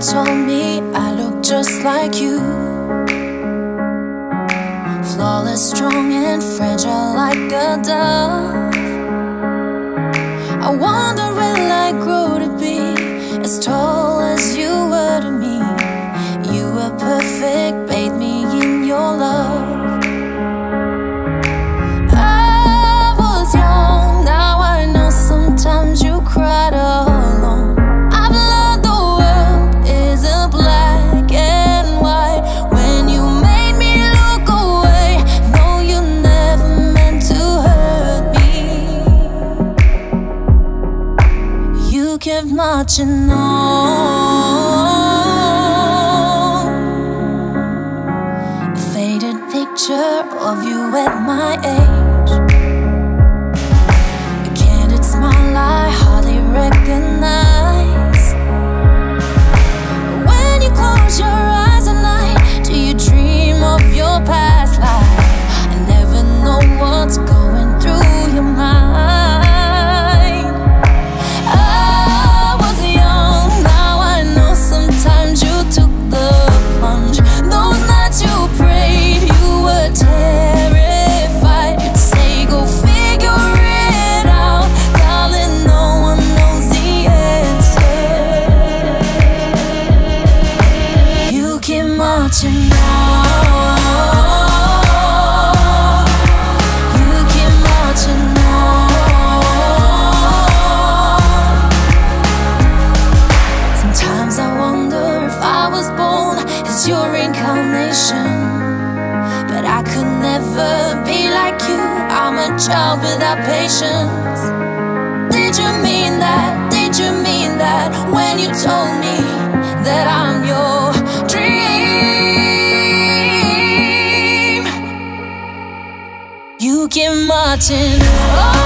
told me I look just like you, flawless, strong and fragile like a dove. I wonder will I grow to be as tall as you were to me. You were perfect, bathed me in your love. I was young, now I know sometimes you cried alone. I've learned the world isn't black and white. When you made me look away, no, you never meant to hurt me. You kept marching on, a faded picture of you at my age, a candid smile I hardly recognize. When you close your eyes at night, do you dream of your past life? I never know what's going through your mind. I was young, now I know sometimes you took the plunge. Those nights you prayed, you were terrified. You'd say, go figure it out, darling, no one knows the answer. You keep marching on, you keep marching on. Sometimes I wonder if I was born as your reincarnation, but I could never be like you. I'm a child without patience. Did you mean that? Did you mean that when you told me that I'm your dream? You keep marching on.